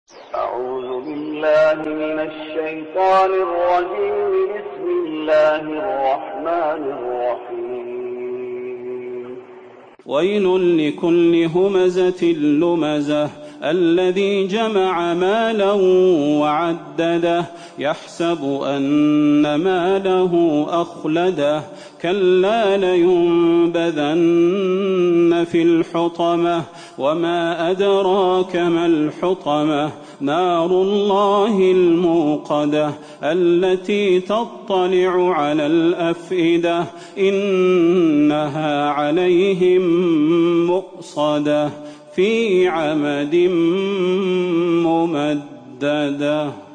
أعوذ بالله من الشيطان الرجيم. بسم الله الرحمن الرحيم. ويل لكل همزة لمزة الذي جمع مالا وعدده يحسب أن ماله أخلده كلا لينبذن في الحطمة وما أدراك ما الحطمة نار الله الموقدة التي تطلع على الأفئدة إنها عليهم مؤصدة في عمد ممددة.